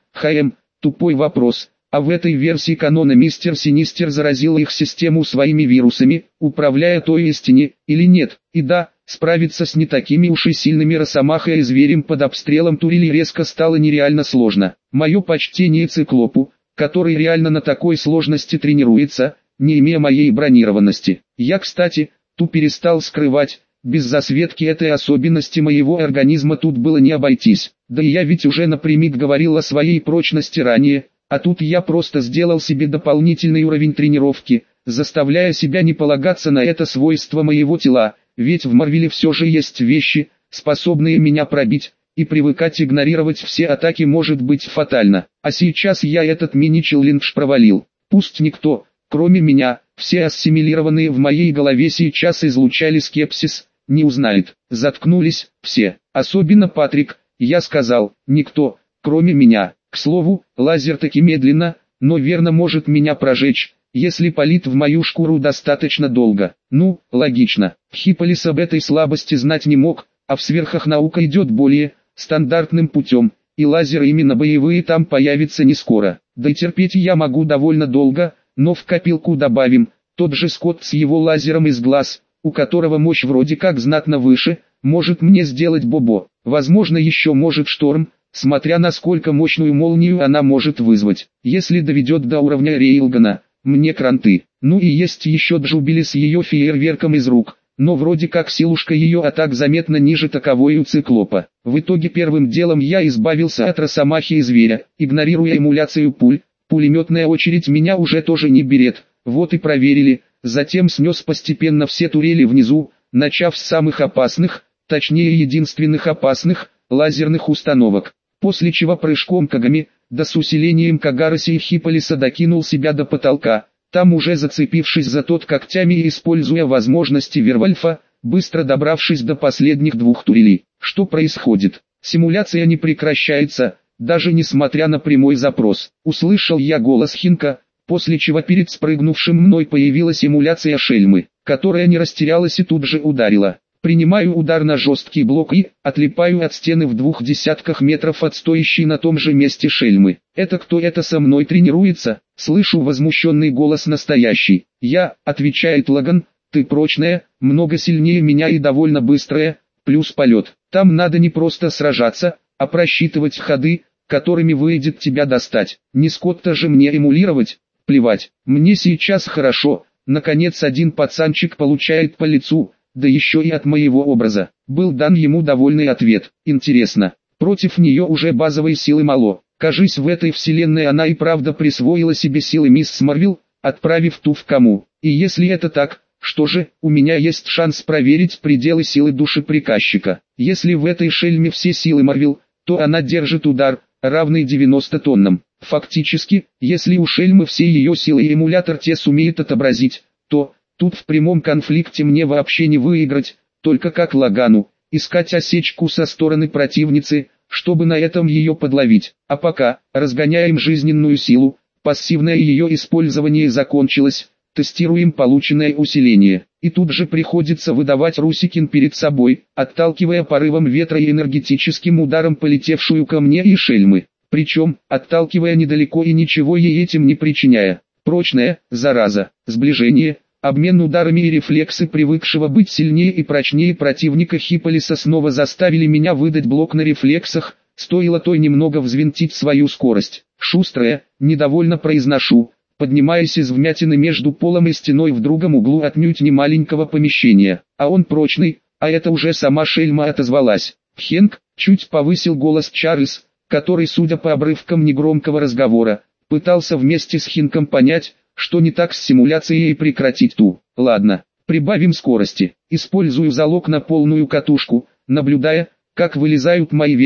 Тупой вопрос. А в этой версии канона мистер Синистер заразил их систему своими вирусами, управляя той истине, или нет? И да, справиться с не такими уж и сильными росомахой и зверем под обстрелом турели резко стало нереально сложно. Мое почтение Циклопу, который реально на такой сложности тренируется, не имея моей бронированности. Я, кстати, перестал скрывать, без засветки этой особенности моего организма тут было не обойтись. Да и я ведь уже напрямик говорил о своей прочности ранее. А тут я просто сделал себе дополнительный уровень тренировки, заставляя себя не полагаться на это свойство моего тела, ведь в Марвеле все же есть вещи, способные меня пробить, и привыкать игнорировать все атаки может быть фатально. А сейчас я этот мини-челлендж провалил. Пусть никто, кроме меня, все ассимилированные в моей голове сейчас излучали скепсис, не узнает. Заткнулись все, особенно Патрик, я сказал, никто, кроме меня. К слову, лазер таки медленно, но верно может меня прожечь, если палит в мою шкуру достаточно долго. Ну, логично. Хиполис об этой слабости знать не мог, а в сверхах наука идет более стандартным путем, и лазеры именно боевые там появятся не скоро. Да и терпеть я могу довольно долго, но в копилку добавим, тот же Скотт с его лазером из глаз, у которого мощь вроде как знатно выше, может мне сделать Бобо. Возможно еще может Шторм, смотря насколько мощную молнию она может вызвать. Если доведет до уровня Рейлгана, мне кранты. Ну и есть еще Джубили с ее фейерверком из рук, но вроде как силушка ее атак заметно ниже таковой у Циклопа. В итоге первым делом я избавился от росомахи и зверя, игнорируя эмуляцию пуль. Пулеметная очередь меня уже тоже не берет, вот и проверили. Затем снес постепенно все турели внизу, начав с самых опасных, точнее единственных опасных, лазерных установок. После чего прыжком Кагами, да с усилением Кагароси и Хиполиса докинул себя до потолка, там уже зацепившись за тот когтями и используя возможности Вервольфа, быстро добравшись до последних двух турелей. Что происходит? Симуляция не прекращается, даже несмотря на прямой запрос. Услышал я голос Хинка, после чего перед спрыгнувшим мной появилась эмуляция шельмы, которая не растерялась и тут же ударила. Принимаю удар на жесткий блок и отлипаю от стены в 20 метров от стоящей на том же месте шельмы. «Это кто это со мной тренируется?» Слышу возмущенный голос настоящий. «Я», — отвечает Лаган, — «ты прочная, много сильнее меня и довольно быстрая, плюс полет. Там надо не просто сражаться, а просчитывать ходы, которыми выйдет тебя достать. Не Скотта же мне эмулировать, плевать. Мне сейчас хорошо». Наконец один пацанчик получает по лицу, да еще и от моего образа. Был дан ему довольный ответ. Интересно, против нее уже базовой силы мало. Кажись, в этой вселенной она и правда присвоила себе силы мисс Марвел, отправив ту в кому. И если это так, что же, у меня есть шанс проверить пределы силы души приказчика. Если в этой шельме все силы Марвел, то она держит удар, равный 90 тоннам. Фактически, если у шельмы все ее силы и эмулятор те сумеет отобразить, то тут в прямом конфликте мне вообще не выиграть, только как Лагану, искать осечку со стороны противницы, чтобы на этом ее подловить. А пока, разгоняем жизненную силу, пассивное ее использование закончилось, тестируем полученное усиление. И тут же приходится выдавать Русикин перед собой, отталкивая порывом ветра и энергетическим ударом полетевшую ко мне и шельмы. Причем, отталкивая недалеко и ничего ей этим не причиняя. Прочная, зараза, сближение. Обмен ударами и рефлексы привыкшего быть сильнее и прочнее противника Хиполиса снова заставили меня выдать блок на рефлексах, стоило той немного взвинтить свою скорость. Шустрая, недовольно произношу, поднимаясь из вмятины между полом и стеной в другом углу отнюдь не маленького помещения. А он прочный, а это уже сама шельма отозвалась. Хенк, чуть повысил голос Чарльз, который, судя по обрывкам негромкого разговора, пытался вместе с Хинком понять, что не так с симуляцией и прекратить ту. Ладно, прибавим скорости. Использую залог на полную катушку, наблюдая, как вылезают мои вены,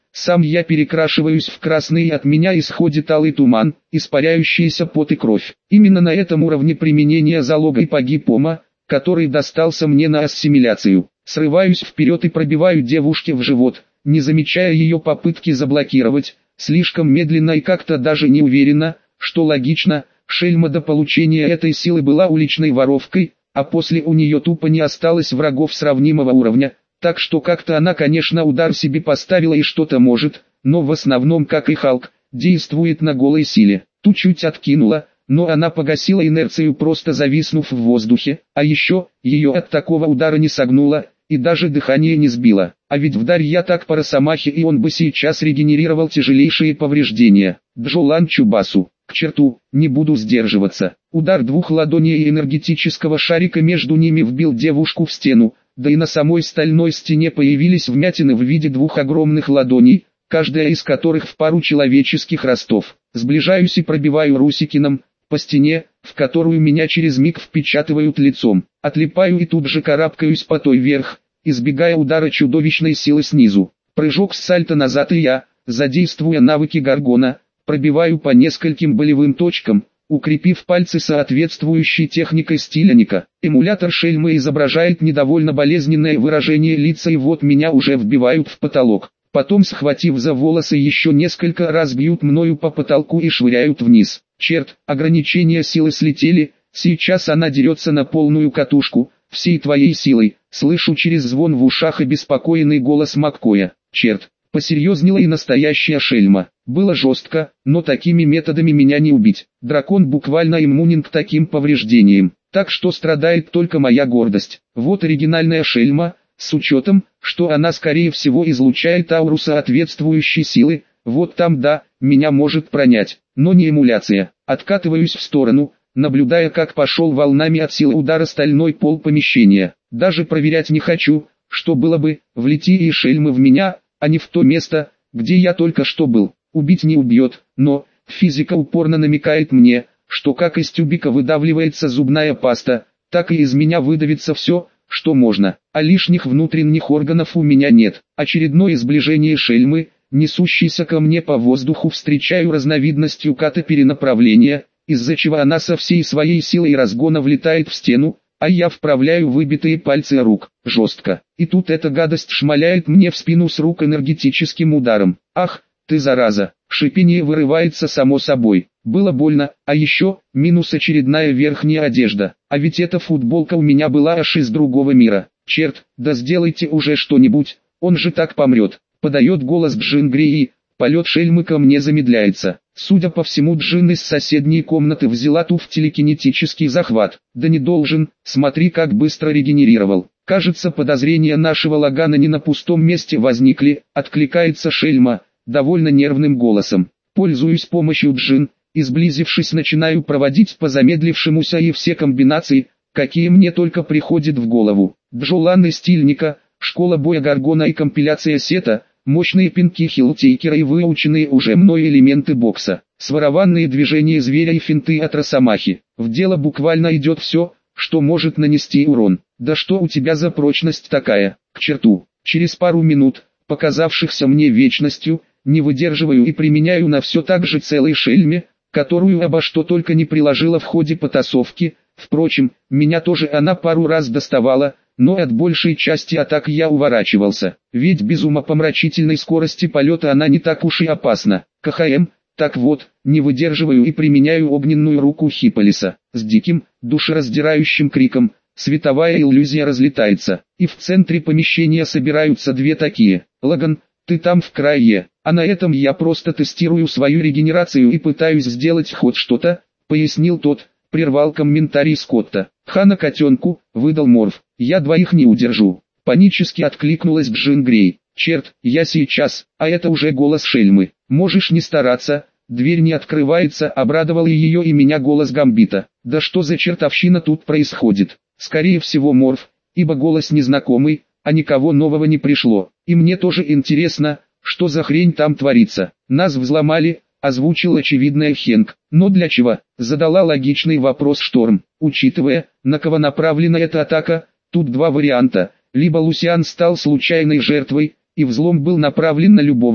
сам я перекрашиваюсь в красный и от меня исходит алый туман, испаряющийся пот и кровь. Именно на этом уровне применения залога и погиб Ома, который достался мне на ассимиляцию. Срываюсь вперед и пробиваю девушке в живот, не замечая ее попытки заблокировать, слишком медленно и как-то даже не уверенно, что логично. Шельма до получения этой силы была уличной воровкой, а после у нее тупо не осталось врагов сравнимого уровня, так что как-то она, конечно, удар себе поставила и что-то может, но в основном, как и Халк, действует на голой силе. Ту чуть откинула, но она погасила инерцию, просто зависнув в воздухе, а еще, ее от такого удара не согнуло, и даже дыхание не сбило. А ведь вдарь я так по Росомахе, и он бы сейчас регенерировал тяжелейшие повреждения. Джолан Чубасу. К черту, не буду сдерживаться. Удар двух ладоней и энергетического шарика между ними вбил девушку в стену, да и на самой стальной стене появились вмятины в виде двух огромных ладоней, каждая из которых в пару человеческих ростов. Сближаюсь и пробиваю Русикиным по стене, в которую меня через миг впечатывают лицом. Отлипаю и тут же карабкаюсь по той вверх, избегая удара чудовищной силы снизу. Прыжок с сальто назад, и я, задействуя навыки Гаргона, пробиваю по нескольким болевым точкам, укрепив пальцы соответствующей техникой стиляника. Эмулятор Шельмы изображает недовольно болезненное выражение лица, и вот меня уже вбивают в потолок. Потом, схватив за волосы, еще несколько раз бьют мною по потолку и швыряют вниз. Черт, ограничения силы слетели, сейчас она дерется на полную катушку, всей твоей силой. Слышу через звон в ушах обеспокоенный голос Маккоя. Черт. Посерьезнела и настоящая Шельма. Было жестко, но такими методами меня не убить. Дракон буквально иммунен к таким повреждениям. Так что страдает только моя гордость. Вот оригинальная Шельма, с учетом, что она скорее всего излучает ауру соответствующей силы. Вот там да, меня может пронять, но не эмуляция. Откатываюсь в сторону, наблюдая, как пошел волнами от силы удара стальной пол помещения. Даже проверять не хочу, что было бы, влети и Шельмы в меня, а не в то место, где я только что был. Убить не убьет, но физика упорно намекает мне, что как из тюбика выдавливается зубная паста, так и из меня выдавится все, что можно, а лишних внутренних органов у меня нет. Очередное сближение Шельмы, несущейся ко мне по воздуху, встречаю разновидностью ката перенаправления, из-за чего она со всей своей силой разгона влетает в стену, а я вправляю выбитые пальцы рук, жестко. И тут эта гадость шмаляет мне в спину с рук энергетическим ударом. Ах, ты зараза! Шипение вырывается само собой. Было больно, а еще, минус очередная верхняя одежда. А ведь эта футболка у меня была аж из другого мира. Черт, да сделайте уже что-нибудь, он же так помрет. Подает голос Джингри, и полет Шельмы ко мне замедляется. Судя по всему, Джин из соседней комнаты взяла ту в телекинетический захват. Да не должен, смотри, как быстро регенерировал. Кажется, подозрения нашего Лагана не на пустом месте возникли, откликается Шельма, довольно нервным голосом. Пользуюсь помощью Джин, и сблизившись начинаю проводить по замедлившемуся и все комбинации, какие мне только приходят в голову. Джолан и Стильника, школа боя Гаргона и компиляция сета, мощные пинки Хиллтейкера и выученные уже мной элементы бокса, сворованные движения зверя и финты от Росомахи. В дело буквально идет все, что может нанести урон. Да что у тебя за прочность такая, к черту. Через пару минут, показавшихся мне вечностью, не выдерживаю и применяю на все так же целой Шельме, которую обо что только не приложила в ходе потасовки. Впрочем, меня тоже она пару раз доставала, но от большей части атак я уворачивался, ведь без умопомрачительной скорости полета она не так уж и опасна. КХМ, так вот, не выдерживаю и применяю огненную руку Хиполиса. С диким, душераздирающим криком, световая иллюзия разлетается, и в центре помещения собираются две такие. Лаган, ты там в крае, а на этом я просто тестирую свою регенерацию и пытаюсь сделать хоть что-то, пояснил тот. Прервал комментарий Скотта. Хана котенку, выдал Морф. Я двоих не удержу. Панически откликнулась Джин Грей. Черт, я сейчас, а это уже голос Шельмы. Можешь не стараться, дверь не открывается, обрадовал ее и меня голос Гамбита. Да что за чертовщина тут происходит? Скорее всего Морф, ибо голос незнакомый, а никого нового не пришло. И мне тоже интересно, что за хрень там творится. Нас взломали, озвучил очевидное Хенк. Но для чего? Задала логичный вопрос Шторм. Учитывая, на кого направлена эта атака, тут два варианта. Либо Лусиан стал случайной жертвой, и взлом был направлен на любого,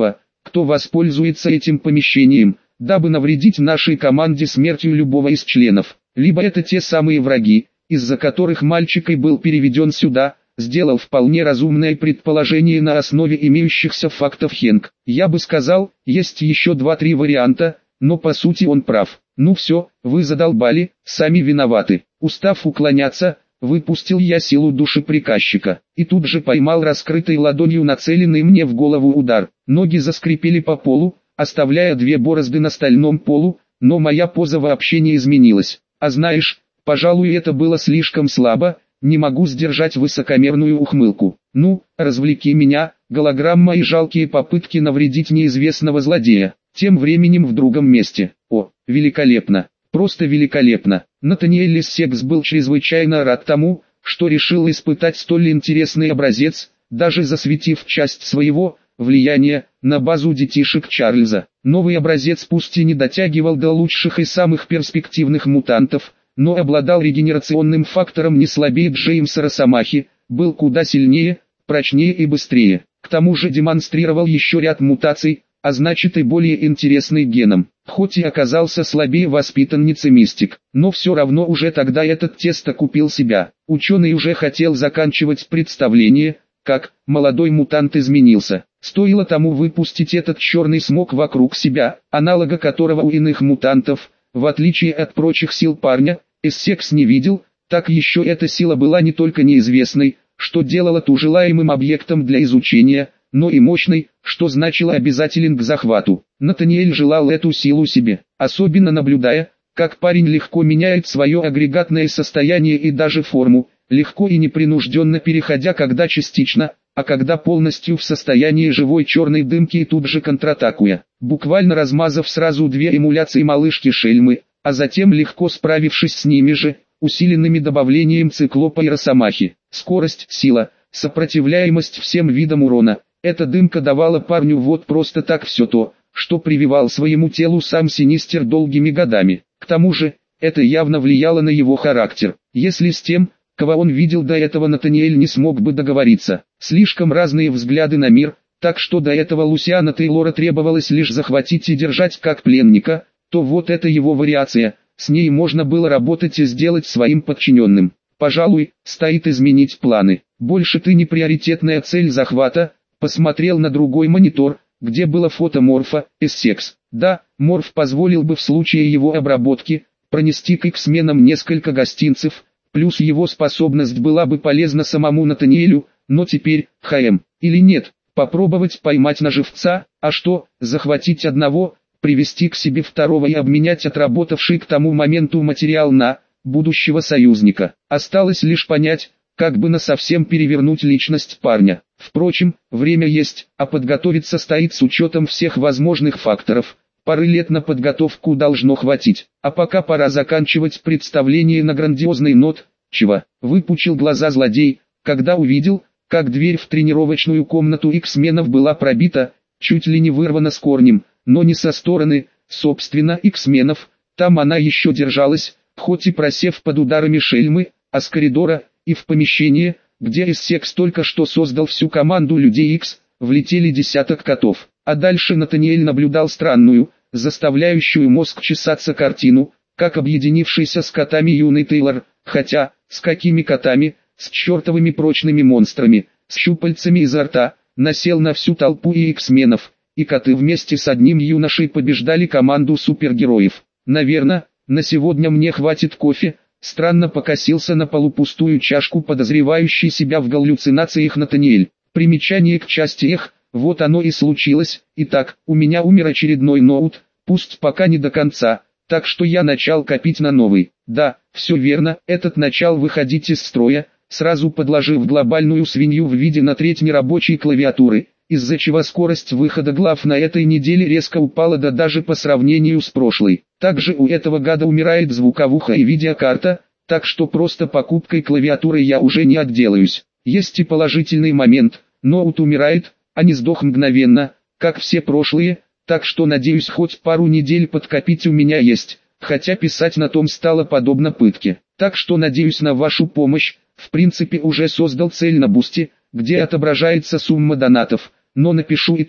кто воспользуется этим помещением, дабы навредить нашей команде смертью любого из членов. Либо это те самые враги, из-за которых мальчик и был переведен сюда, сделал вполне разумное предположение на основе имеющихся фактов Хенк. Я бы сказал, есть еще 2-3 варианта, но по сути он прав. Ну все, вы задолбали, сами виноваты. Устав уклоняться, выпустил я силу души приказчика, и тут же поймал раскрытой ладонью нацеленный мне в голову удар. Ноги заскрипели по полу, оставляя 2 борозды на стальном полу, но моя поза вообще не изменилась. А знаешь, пожалуй, это было слишком слабо, не могу сдержать высокомерную ухмылку. Ну, развлеки меня, голограмма и жалкие попытки навредить неизвестного злодея. Тем временем в другом месте. О, великолепно, просто великолепно. Натаниэль Эссекс был чрезвычайно рад тому, что решил испытать столь интересный образец, даже засветив часть своего влияния на базу детишек Чарльза. Новый образец пусть и не дотягивал до лучших и самых перспективных мутантов, но обладал регенерационным фактором не слабее Джеймса Росомахи, был куда сильнее, прочнее и быстрее. К тому же демонстрировал еще ряд мутаций, а значит и более интересный геном. Хоть и оказался слабее воспитанницы Мистик, но все равно уже тогда этот тесто купил себя. Ученый уже хотел заканчивать представление, как молодой мутант изменился. Стоило тому выпустить этот черный смог вокруг себя, аналога которого у иных мутантов, в отличие от прочих сил парня, Эссекс не видел, так еще эта сила была не только неизвестной, что делало ту желаемым объектом для изучения, но и мощной, что значило обязателен к захвату. Натаниэль желал эту силу себе, особенно наблюдая, как парень легко меняет свое агрегатное состояние и даже форму, легко и непринужденно переходя когда частично, а когда полностью в состоянии живой черной дымки и тут же контратакуя, буквально размазав сразу 2 эмуляции малышки Шельмы, а затем легко справившись с ними же, усиленными добавлением циклопа и росомахи. Скорость, сила, сопротивляемость всем видам урона. Эта дымка давала парню вот просто так все то, что прививал своему телу сам Синистер долгими годами. К тому же, это явно влияло на его характер. Если с тем, кого он видел до этого, Натаниэль не смог бы договориться. Слишком разные взгляды на мир, так что до этого Лусиана Тейлора требовалось лишь захватить и держать как пленника, то вот это его вариация, с ней можно было работать и сделать своим подчиненным. Пожалуй, стоит изменить планы. Больше ты не приоритетная цель захвата. Посмотрел на другой монитор, где было фото Морфа, Эссекс. Да, Морф позволил бы в случае его обработки, пронести к X-менам несколько гостинцев, плюс его способность была бы полезна самому Натаниэлю, но теперь, или нет, попробовать поймать на живца, а что, захватить одного, привести к себе второго и обменять отработавший к тому моменту материал на будущего союзника. Осталось лишь понять, как бы насовсем перевернуть личность парня. Впрочем, время есть, а подготовиться стоит с учетом всех возможных факторов. Пары лет на подготовку должно хватить, а пока пора заканчивать представление на грандиозный нот. Чего? Выпучил глаза злодей, когда увидел, как дверь в тренировочную комнату X-менов была пробита, чуть ли не вырвана с корнем, но не со стороны, собственно, X-менов. Там она еще держалась, хоть и просев под ударами Шельмы, а с коридора и в помещение, где Эссекс только что создал всю команду Людей X, влетели десяток котов. А дальше Натаниэль наблюдал странную, заставляющую мозг чесаться картину, как объединившийся с котами юный Тейлор, хотя, с какими котами, с чертовыми прочными монстрами, с щупальцами изо рта, насел на всю толпу и X-менов, и коты вместе с одним юношей побеждали команду супергероев. Наверное, на сегодня мне хватит кофе. Странно покосился на полупустую чашку подозревающий себя в галлюцинациях Натаниэль. Примечание к части «Эх», вот оно и случилось. Итак, у меня умер очередной ноут, пусть пока не до конца, так что я начал копить на новый. Да, все верно, этот начал выходить из строя, сразу подложив глобальную свинью в виде на треть нерабочей клавиатуры, из-за чего скорость выхода глав на этой неделе резко упала даже по сравнению с прошлой. Также у этого гада умирает звуковуха и видеокарта, так что просто покупкой клавиатуры я уже не отделаюсь. Есть и положительный момент, ноут умирает, а не сдох мгновенно, как все прошлые, так что надеюсь хоть пару недель подкопить у меня есть, хотя писать на том стало подобно пытке. Так что надеюсь на вашу помощь, в принципе уже создал цель на бусте, где отображается сумма донатов, но напишу и тут,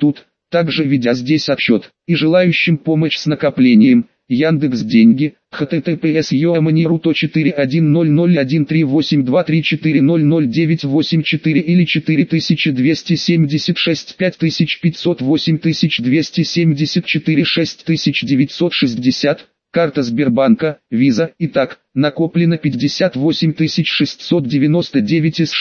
также ведя здесь отчет, и желающим помощь с накоплением, Яндекс.Деньги, https://41001138234000984 или 4276 5500 8274 6960, карта Сбербанка, Виза. Итак, накоплено 58 699 из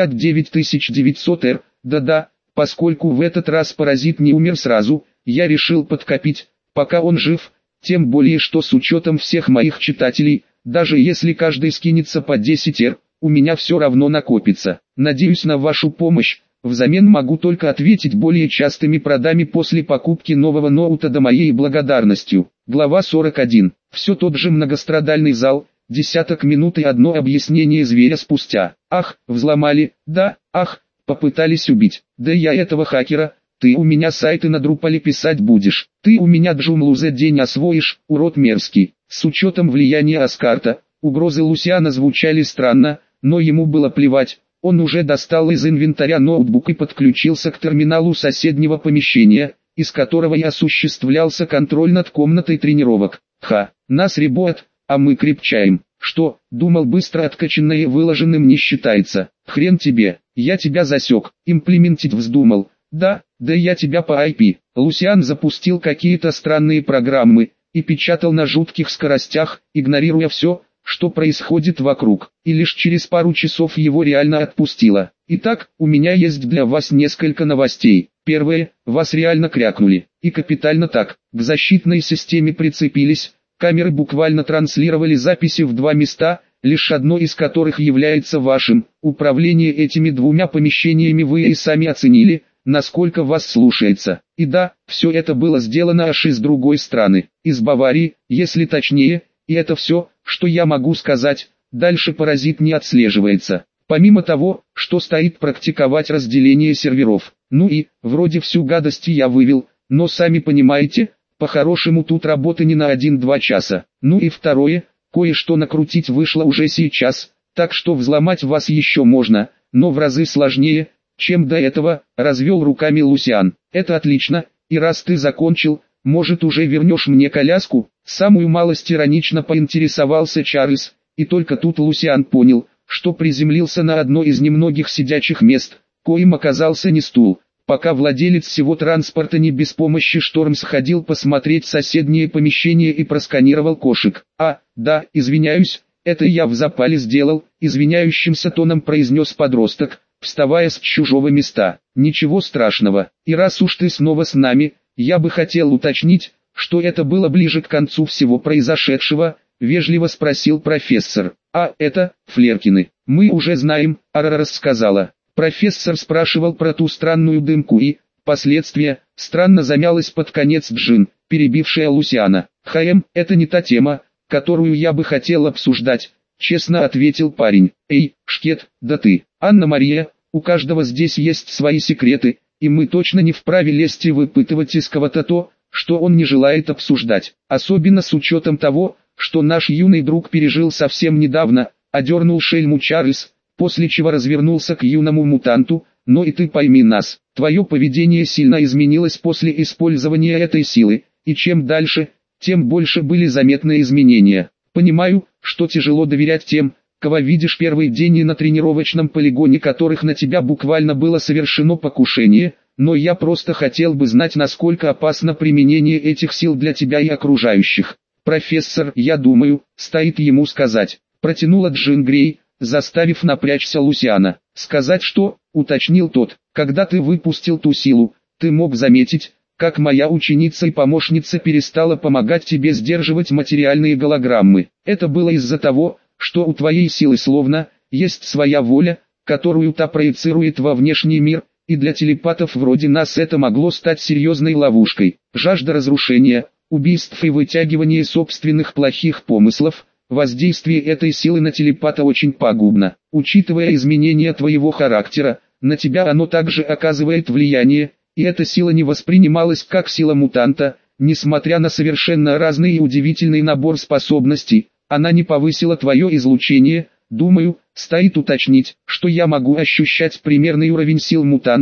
69 900 Р. Да-да, поскольку в этот раз паразит не умер сразу, я решил подкопить, пока он жив. Тем более, что с учетом всех моих читателей, даже если каждый скинется по 10 Р, у меня все равно накопится. Надеюсь на вашу помощь. Взамен могу только ответить более частыми продами после покупки нового ноута до моей благодарностью. Глава 41. Все тот же многострадальный зал, десяток минут и одно объяснение зверя спустя. Ах, взломали, да, ах, попытались убить. Да я этого хакера. Ты у меня сайты на Drupal писать будешь. Ты у меня Joomla за день освоишь, урод мерзкий. С учетом влияния Аскарта, угрозы Лусиана звучали странно, но ему было плевать. Он уже достал из инвентаря ноутбук и подключился к терминалу соседнего помещения, из которого и осуществлялся контроль над комнатой тренировок. Ха, нас ребот, а мы крепчаем. Что, думал, быстро откачанное выложенным не считается? Хрен тебе, я тебя засек, имплементить вздумал. Да я тебя по IP. Лусиан запустил какие-то странные программы и печатал на жутких скоростях, игнорируя все, что происходит вокруг, и лишь через пару часов его реально отпустило. Итак, у меня есть для вас несколько новостей. Первое, вас реально крякнули, и капитально так, к защитной системе прицепились, камеры буквально транслировали записи в 2 места, лишь одно из которых является вашим. Управление этими 2 помещениями вы и сами оценили, насколько вас слушается. И да, все это было сделано аж из другой страны, из Баварии, если точнее, и это все, что я могу сказать. Дальше паразит не отслеживается. Помимо того, что стоит практиковать разделение серверов. Ну и, вроде всю гадость я вывел, но сами понимаете, по-хорошему тут работы не на 1-2 часа. Ну и второе, кое-что накрутить вышло уже сейчас, так что взломать вас еще можно, но в разы сложнее, чем до этого, развел руками Лусиан. Это отлично, и раз ты закончил, может уже вернешь мне коляску? Самую малость иронично поинтересовался Чарльз, и только тут Лусиан понял, что приземлился на одно из немногих сидячих мест, коим оказался не стул. Пока владелец всего транспорта не без помощи Шторм сходил посмотреть соседнее помещение и просканировал кошек. Да, извиняюсь, это я в запале сделал, извиняющимся тоном произнес подросток, вставая с чужого места. Ничего страшного, и раз уж ты снова с нами, я бы хотел уточнить, что это было ближе к концу всего произошедшего, вежливо спросил профессор. Это, Флеркины, мы уже знаем, Арарас сказала. Профессор спрашивал про ту странную дымку и, последствия, странно замялась под конец Джин, перебившая Лусиана. Это не та тема, которую я бы хотел обсуждать, честно ответил парень. Эй, Шкет, да ты, Анна-Мария, у каждого здесь есть свои секреты, и мы точно не вправе лезть и выпытывать из кого-то то, что он не желает обсуждать, особенно с учетом того, что наш юный друг пережил совсем недавно, одернул шельму Чарльз, после чего развернулся к юному мутанту. Но и ты пойми нас, твое поведение сильно изменилось после использования этой силы, и чем дальше, тем больше были заметны изменения. Понимаю, что тяжело доверять тем, кого видишь первый день и на тренировочном полигоне которых на тебя буквально было совершено покушение, но я просто хотел бы знать, насколько опасно применение этих сил для тебя и окружающих. Профессор, я думаю, стоит ему сказать, протянула Джин Грей, заставив напрячься Лусиана. Сказать что, уточнил тот, когда ты выпустил ту силу, ты мог заметить, как моя ученица и помощница перестала помогать тебе сдерживать материальные голограммы. Это было из-за того, что у твоей силы словно есть своя воля, которую та проецирует во внешний мир, и для телепатов вроде нас это могло стать серьезной ловушкой. Жажда разрушения, убийств и вытягивания собственных плохих помыслов. Воздействие этой силы на телепата очень пагубно. Учитывая изменения твоего характера, на тебя оно также оказывает влияние, и эта сила не воспринималась как сила мутанта, несмотря на совершенно разный и удивительный набор способностей, она не повысила твое излучение. Думаю, стоит уточнить, что я могу ощущать примерный уровень сил мутанта,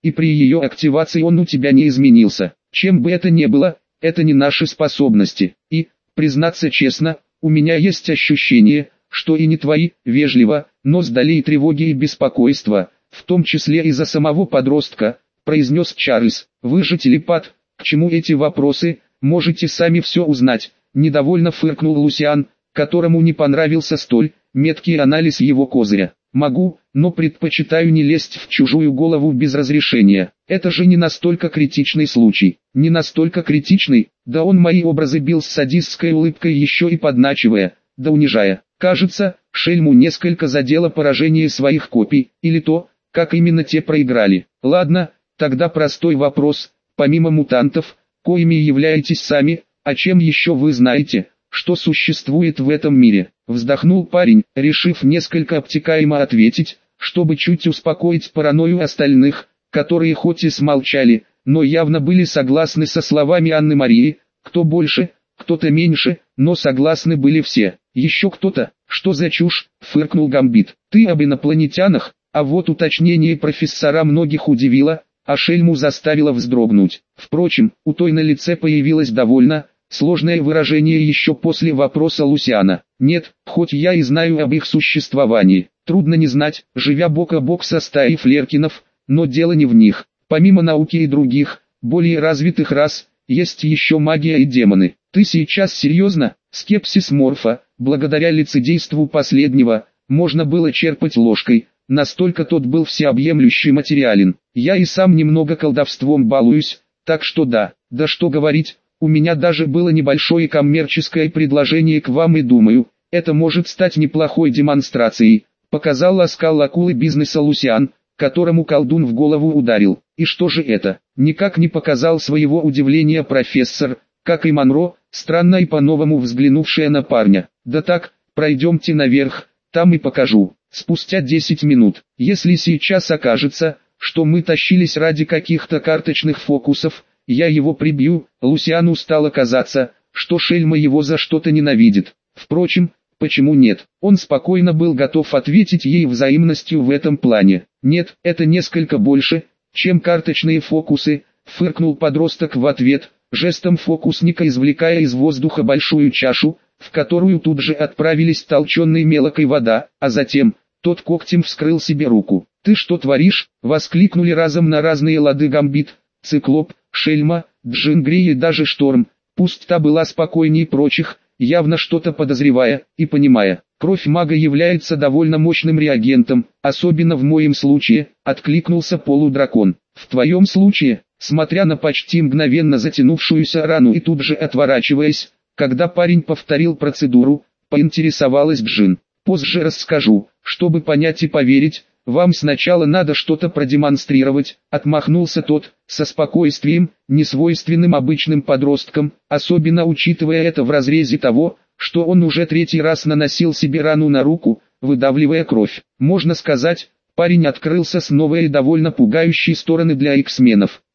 и при ее активации он у тебя не изменился. Чем бы это ни было, это не наши способности. И, признаться честно, у меня есть ощущение, что и не твои, вежливо, но сдали и тревоги и беспокойства, в том числе и за самого подростка, произнес Чарльз. Вы же телепат, к чему эти вопросы, можете сами все узнать, недовольно фыркнул Лусиан, которому не понравился столь меткий анализ его козыря. Могу, но предпочитаю не лезть в чужую голову без разрешения. Это же не настолько критичный случай. Не настолько критичный, да он мои образы бил с садистской улыбкой еще и подначивая, да унижая. Кажется, шельму несколько задело поражение своих копий, или то, как именно те проиграли. Ладно, тогда простой вопрос. Помимо мутантов, коими являетесь сами, о чем еще вы знаете, что существует в этом мире? Вздохнул парень, решив несколько обтекаемо ответить, чтобы чуть успокоить паранойю остальных, которые хоть и смолчали, но явно были согласны со словами Анны Марии, кто больше, кто-то меньше, но согласны были все. Еще кто-то, что за чушь, фыркнул Гамбит. Ты об инопланетянах, а вот уточнение профессора многих удивило, а шельму заставило вздрогнуть. Впрочем, у той на лице появилось довольно сложное выражение еще после вопроса Лусиана. Нет, хоть я и знаю об их существовании, трудно не знать, живя бок о бок со стаей флеркинов, но дело не в них. Помимо науки и других, более развитых рас, есть еще магия и демоны. Ты сейчас серьезно? Скепсис Морфа, благодаря лицедейству последнего, можно было черпать ложкой, настолько тот был всеобъемлющий материален. Я и сам немного колдовством балуюсь, так что да что говорить. У меня даже было небольшое коммерческое предложение к вам и думаю, это может стать неплохой демонстрацией, показал оскал акулы бизнеса Лусиан, которому колдун в голову ударил. И что же это? Никак не показал своего удивления профессор, как и Монро, странно и по-новому взглянувшая на парня. Да так, пройдемте наверх, там и покажу. Спустя 10 минут, если сейчас окажется, что мы тащились ради каких-то карточных фокусов, я его прибью. Лусиану стало казаться, что шельма его за что-то ненавидит. Впрочем, почему нет? Он спокойно был готов ответить ей взаимностью в этом плане. Нет, это несколько больше, чем карточные фокусы, фыркнул подросток в ответ, жестом фокусника извлекая из воздуха большую чашу, в которую тут же отправились толченой мелкой вода, а затем тот когтем вскрыл себе руку. «Ты что творишь?» — воскликнули разом на разные лады Гамбит, Циклоп, Шельма, Джингри и даже Шторм, пусть та была спокойнее прочих, явно что-то подозревая и понимая. Кровь мага является довольно мощным реагентом, особенно в моем случае, откликнулся полудракон. В твоем случае, смотря на почти мгновенно затянувшуюся рану и тут же отворачиваясь, когда парень повторил процедуру, поинтересовалась Джин. Позже расскажу, чтобы понять и поверить. Вам сначала надо что-то продемонстрировать, отмахнулся тот, со спокойствием, несвойственным обычным подросткам, особенно учитывая это в разрезе того, что он уже 3-й раз наносил себе рану на руку, выдавливая кровь. Можно сказать, парень открылся с новой и довольно пугающей стороны для X-менов.